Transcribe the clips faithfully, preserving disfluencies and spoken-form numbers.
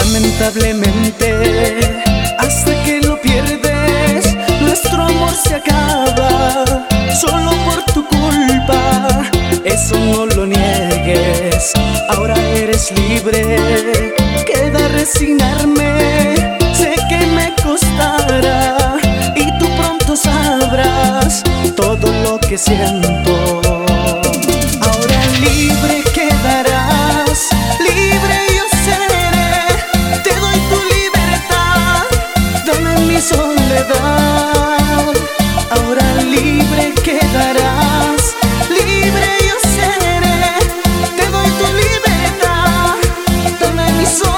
Lamentablemente, hasta que lo pierdes, nuestro amor se acaba, solo por tu culpa. Eso no lo niegues, ahora eres libre. Queda resignarme, sé que me costará, y tú pronto sabrás todo lo que siento. Ahora libre quedarás, libre yo seré. Te doy tu libertad, dame mi soledad. Ahora libre quedarás, libre yo seré. Te doy tu libertad, dame mi soledad.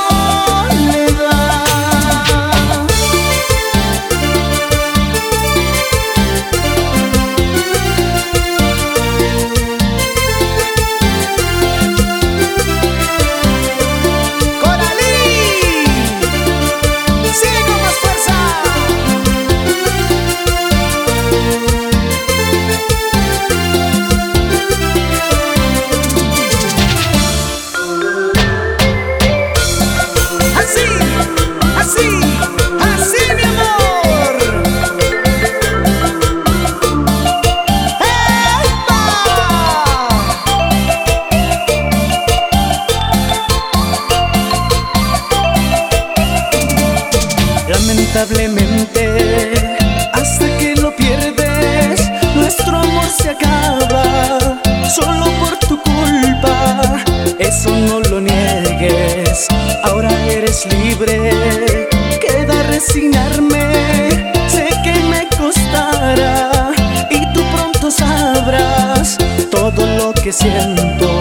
Lamentablemente, hasta que lo pierdes, nuestro amor se acaba, solo por tu culpa. Eso no lo niegues, ahora eres libre. Queda resignarme, sé que me costará, y tú pronto sabrás todo lo que siento.